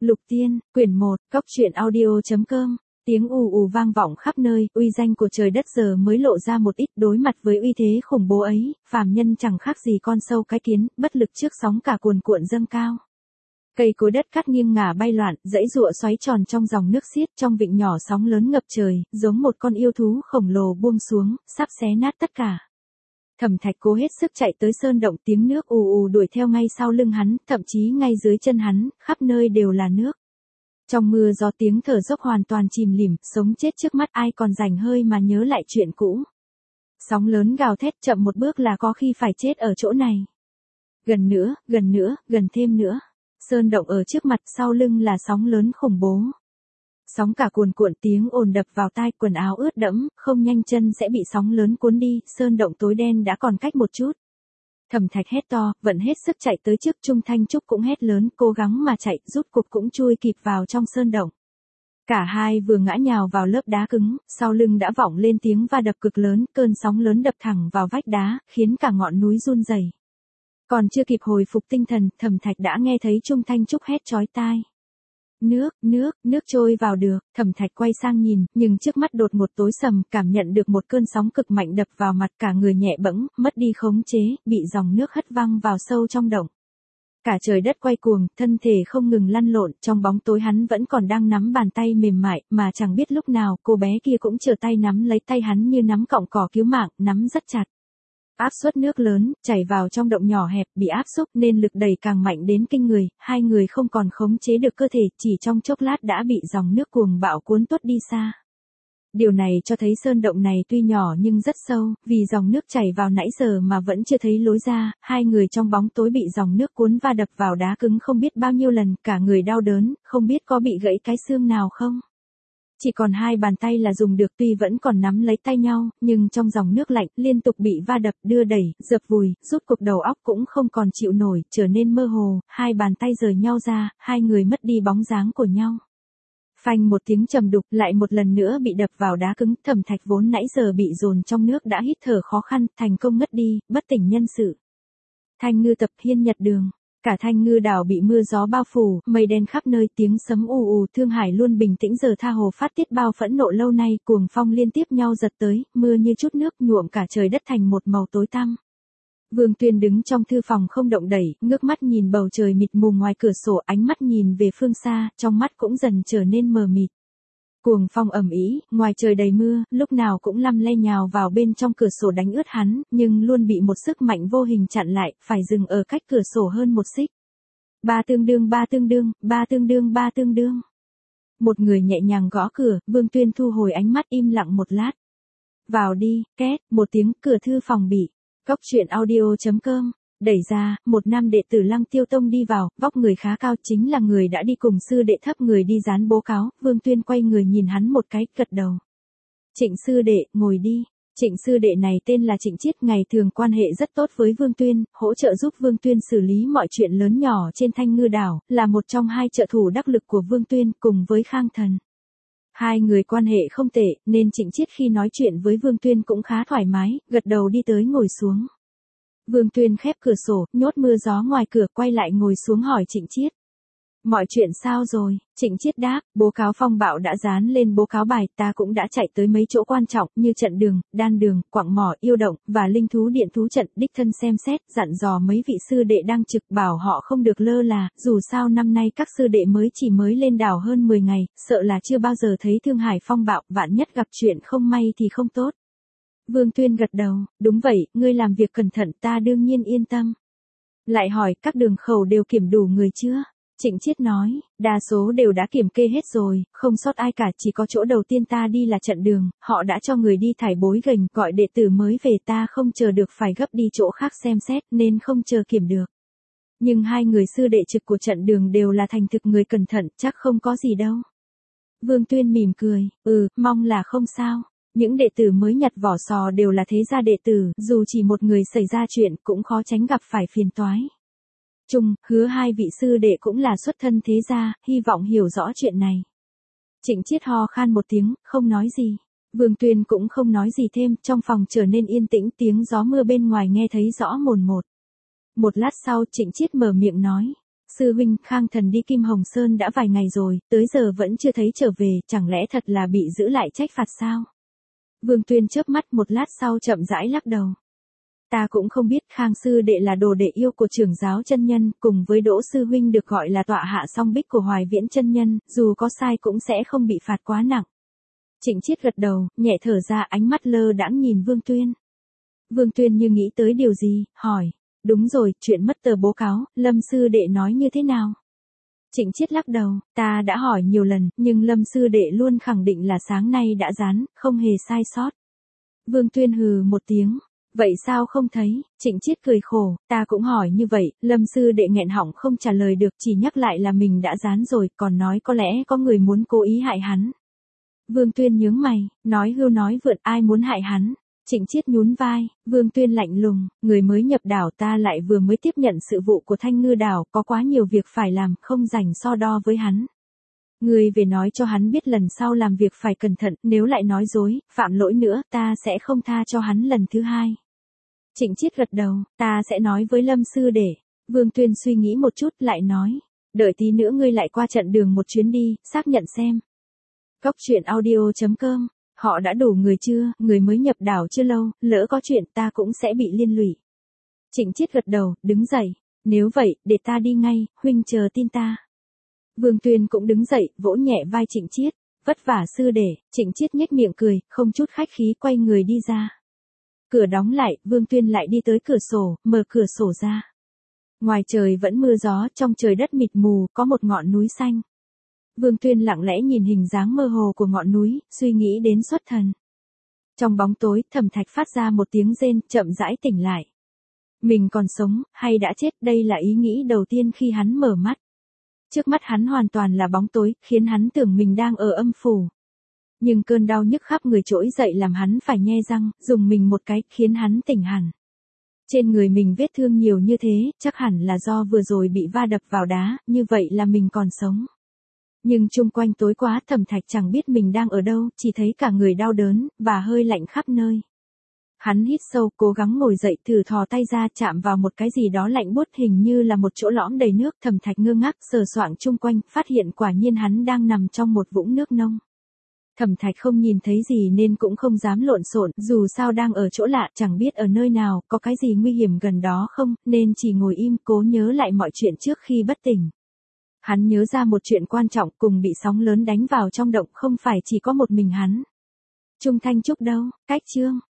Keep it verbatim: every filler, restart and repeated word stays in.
Lục Tiên, quyển một, cóc truyện audio.com. Tiếng ù ù vang vọng khắp nơi, uy danh của trời đất giờ mới lộ ra một ít. Đối mặt với uy thế khủng bố ấy, phàm nhân chẳng khác gì con sâu cái kiến, bất lực trước sóng cả cuồn cuộn dâng cao. Cây cối đất cát nghiêng ngả bay loạn, dãy giụa xoáy tròn trong dòng nước xiết, trong vịnh nhỏ sóng lớn ngập trời, giống một con yêu thú khổng lồ buông xuống, sắp xé nát tất cả. Thẩm Thạch cố hết sức chạy tới sơn động, tiếng nước ù ù đuổi theo ngay sau lưng hắn, thậm chí ngay dưới chân hắn, khắp nơi đều là nước. Trong mưa gió tiếng thở dốc hoàn toàn chìm lìm, sống chết trước mắt ai còn rảnh hơi mà nhớ lại chuyện cũ. Sóng lớn gào thét, chậm một bước là có khi phải chết ở chỗ này. Gần nữa, gần nữa, gần thêm nữa. Sơn động ở trước mặt, sau lưng là sóng lớn khủng bố. Sóng cả cuồn cuộn, tiếng ồn đập vào tai, quần áo ướt đẫm, không nhanh chân sẽ bị sóng lớn cuốn đi, sơn động tối đen đã còn cách một chút. Thẩm Thạch hét to, vận hết sức chạy tới trước, Trung Thanh Trúc cũng hét lớn, cố gắng mà chạy, rút cục cũng chui kịp vào trong sơn động. Cả hai vừa ngã nhào vào lớp đá cứng, sau lưng đã vọng lên tiếng va đập cực lớn, cơn sóng lớn đập thẳng vào vách đá, khiến cả ngọn núi run rẩy. Còn chưa kịp hồi phục tinh thần, Thẩm Thạch đã nghe thấy Trung Thanh Trúc hét chói tai. Nước, nước, nước trôi vào được. Thẩm Thạch quay sang nhìn, nhưng trước mắt đột ngột tối sầm, cảm nhận được một cơn sóng cực mạnh đập vào mặt, cả người nhẹ bẫng, mất đi khống chế, bị dòng nước hất văng vào sâu trong động. Cả trời đất quay cuồng, thân thể không ngừng lăn lộn, trong bóng tối hắn vẫn còn đang nắm bàn tay mềm mại, mà chẳng biết lúc nào, cô bé kia cũng trở tay nắm lấy tay hắn như nắm cọng cỏ cứu mạng, nắm rất chặt. Áp suất nước lớn, chảy vào trong động nhỏ hẹp, bị áp xúc nên lực đẩy càng mạnh đến kinh người, hai người không còn khống chế được cơ thể, chỉ trong chốc lát đã bị dòng nước cuồng bạo cuốn tuốt đi xa. Điều này cho thấy sơn động này tuy nhỏ nhưng rất sâu, vì dòng nước chảy vào nãy giờ mà vẫn chưa thấy lối ra, hai người trong bóng tối bị dòng nước cuốn va đập vào đá cứng không biết bao nhiêu lần, cả người đau đớn, không biết có bị gãy cái xương nào không. Chỉ còn hai bàn tay là dùng được, tuy vẫn còn nắm lấy tay nhau, nhưng trong dòng nước lạnh, liên tục bị va đập, đưa đẩy, dập vùi, rút cục đầu óc cũng không còn chịu nổi, trở nên mơ hồ, hai bàn tay rời nhau ra, hai người mất đi bóng dáng của nhau. Phanh một tiếng trầm đục, lại một lần nữa bị đập vào đá cứng, Thẩm Thạch vốn nãy giờ bị dồn trong nước đã hít thở khó khăn, thành công ngất đi, bất tỉnh nhân sự. Thanh Ngư Tập, Hiên Nhật Đường. Cả Thanh Ngư đảo bị mưa gió bao phủ, mây đen khắp nơi, tiếng sấm ù ù, Thương Hải luôn bình tĩnh giờ tha hồ phát tiết bao phẫn nộ lâu nay, cuồng phong liên tiếp nhau giật tới, mưa như chút nước nhuộm cả trời đất thành một màu tối tăm. Vương Tuyên đứng trong thư phòng không động đẩy, ngước mắt nhìn bầu trời mịt mù ngoài cửa sổ, ánh mắt nhìn về phương xa, trong mắt cũng dần trở nên mờ mịt. Cuồng phong ầm ĩ, ngoài trời đầy mưa, lúc nào cũng lăm le nhào vào bên trong cửa sổ đánh ướt hắn, nhưng luôn bị một sức mạnh vô hình chặn lại, phải dừng ở cách cửa sổ hơn một xích. Ba tương đương, ba tương đương, ba tương đương, ba tương đương. Một người nhẹ nhàng gõ cửa, Vương Tuyên thu hồi ánh mắt im lặng một lát. Vào đi, két, một tiếng, cửa thư phòng bị. Cóc truyện audio.com. Đẩy ra, một nam đệ tử Lăng Tiêu Tông đi vào, vóc người khá cao, chính là người đã đi cùng sư đệ thấp người đi dán bố cáo. Vương Tuyên quay người nhìn hắn một cái, gật đầu. Trịnh sư đệ, ngồi đi. Trịnh sư đệ này tên là Trịnh Chiết, ngày thường quan hệ rất tốt với Vương Tuyên, hỗ trợ giúp Vương Tuyên xử lý mọi chuyện lớn nhỏ trên Thanh Ngư đảo, là một trong hai trợ thủ đắc lực của Vương Tuyên cùng với Khang Thần. Hai người quan hệ không tệ, nên Trịnh Chiết khi nói chuyện với Vương Tuyên cũng khá thoải mái, gật đầu đi tới ngồi xuống. Vương Tuyên khép cửa sổ, nhốt mưa gió ngoài cửa, quay lại ngồi xuống hỏi Trịnh Chiết. Mọi chuyện sao rồi? Trịnh Chiết đáp, bố cáo phong bạo đã dán lên bố cáo bài, ta cũng đã chạy tới mấy chỗ quan trọng như trận đường, đan đường, quặng mỏ, yêu động, và linh thú điện thú trận, đích thân xem xét, dặn dò mấy vị sư đệ đang trực, bảo họ không được lơ là, dù sao năm nay các sư đệ mới chỉ mới lên đảo hơn mười ngày, sợ là chưa bao giờ thấy Thương Hải phong bạo, vạn nhất gặp chuyện không may thì không tốt. Vương Tuyên gật đầu, đúng vậy, ngươi làm việc cẩn thận, ta đương nhiên yên tâm. Lại hỏi, các đường khẩu đều kiểm đủ người chưa? Trịnh Chiết nói, đa số đều đã kiểm kê hết rồi, không sót ai cả, chỉ có chỗ đầu tiên ta đi là trận đường, họ đã cho người đi thải bối gành, gọi đệ tử mới về, ta không chờ được phải gấp đi chỗ khác xem xét, nên không chờ kiểm được. Nhưng hai người sư đệ trực của trận đường đều là thành thực người cẩn thận, chắc không có gì đâu. Vương Tuyên mỉm cười, ừ, mong là không sao. Những đệ tử mới nhặt vỏ sò đều là thế gia đệ tử, dù chỉ một người xảy ra chuyện cũng khó tránh gặp phải phiền toái. Trung, Hứa hai vị sư đệ cũng là xuất thân thế gia, hy vọng hiểu rõ chuyện này. Trịnh Chiết ho khan một tiếng, không nói gì. Vương Tuyên cũng không nói gì thêm, trong phòng trở nên yên tĩnh, tiếng gió mưa bên ngoài nghe thấy rõ mồn một. Một lát sau Trịnh Chiết mở miệng nói, Sư huynh, Khang Thần đi Kim Hồng Sơn đã vài ngày rồi, tới giờ vẫn chưa thấy trở về, chẳng lẽ thật là bị giữ lại trách phạt sao? Vương Tuyên chớp mắt một lát sau chậm rãi lắc đầu. Ta cũng không biết, Khang sư đệ là đồ đệ yêu của trưởng giáo chân nhân, cùng với Đỗ sư huynh được gọi là tọa hạ song bích của Hoài Viễn chân nhân, dù có sai cũng sẽ không bị phạt quá nặng. Trịnh Chiết gật đầu, nhẹ thở ra, ánh mắt lơ đãng nhìn Vương Tuyên. Vương Tuyên như nghĩ tới điều gì, hỏi. Đúng rồi, chuyện mất tờ bố cáo, Lâm sư đệ nói như thế nào? Trịnh Chiết lắc đầu, ta đã hỏi nhiều lần, nhưng Lâm sư đệ luôn khẳng định là sáng nay đã dán, không hề sai sót. Vương Tuyên hừ một tiếng. Vậy sao không thấy? Trịnh Chiết cười khổ, ta cũng hỏi như vậy, Lâm sư đệ nghẹn họng không trả lời được, chỉ nhắc lại là mình đã dán rồi, còn nói có lẽ có người muốn cố ý hại hắn. Vương Tuyên nhướng mày, nói hưu nói vượt, ai muốn hại hắn? Trịnh Chiết nhún vai, Vương Tuyên lạnh lùng, người mới nhập đảo, ta lại vừa mới tiếp nhận sự vụ của Thanh Ngư đảo, có quá nhiều việc phải làm, không rảnh so đo với hắn. Người về nói cho hắn biết lần sau làm việc phải cẩn thận, nếu lại nói dối, phạm lỗi nữa, ta sẽ không tha cho hắn lần thứ hai. Trịnh Chiết gật đầu, ta sẽ nói với Lâm sư đệ. Vương Tuyên suy nghĩ một chút lại nói, đợi tí nữa ngươi lại qua trận đường một chuyến đi, xác nhận xem. Cốc truyện audio chấm com, họ đã đủ người chưa, người mới nhập đảo chưa lâu, lỡ có chuyện ta cũng sẽ bị liên lụy. Trịnh Chiết gật đầu, đứng dậy, nếu vậy, để ta đi ngay, huynh chờ tin ta. Vương Tuyên cũng đứng dậy, vỗ nhẹ vai Trịnh Chiết, vất vả sư đệ. Trịnh Chiết nhếch miệng cười, không chút khách khí quay người đi ra. Cửa đóng lại, Vương Tuyên lại đi tới cửa sổ, mở cửa sổ ra. Ngoài trời vẫn mưa gió, trong trời đất mịt mù, có một ngọn núi xanh. Vương Tuyên lặng lẽ nhìn hình dáng mơ hồ của ngọn núi, suy nghĩ đến xuất thần. Trong bóng tối, Thẩm Thạch phát ra một tiếng rên, chậm rãi tỉnh lại. Mình còn sống, hay đã chết, đây là ý nghĩ đầu tiên khi hắn mở mắt. Trước mắt hắn hoàn toàn là bóng tối, khiến hắn tưởng mình đang ở âm phủ. Nhưng cơn đau nhức khắp người trỗi dậy làm hắn phải nhe răng, dùng mình một cái, khiến hắn tỉnh hẳn. Trên người mình vết thương nhiều như thế, chắc hẳn là do vừa rồi bị va đập vào đá, như vậy là mình còn sống. Nhưng chung quanh tối quá, Thẩm Thạch chẳng biết mình đang ở đâu, chỉ thấy cả người đau đớn, và hơi lạnh khắp nơi. Hắn hít sâu, cố gắng ngồi dậy, thử thò tay ra chạm vào một cái gì đó lạnh buốt, hình như là một chỗ lõm đầy nước. Thẩm Thạch ngơ ngác sờ soạng chung quanh, phát hiện quả nhiên hắn đang nằm trong một vũng nước nông. Thẩm Thạch không nhìn thấy gì nên cũng không dám lộn xộn, dù sao đang ở chỗ lạ, chẳng biết ở nơi nào, có cái gì nguy hiểm gần đó không, nên chỉ ngồi im cố nhớ lại mọi chuyện trước khi bất tỉnh. Hắn nhớ ra một chuyện quan trọng, cùng bị sóng lớn đánh vào trong động, không phải chỉ có một mình hắn. Trung Thanh Trúc đâu, cách chương.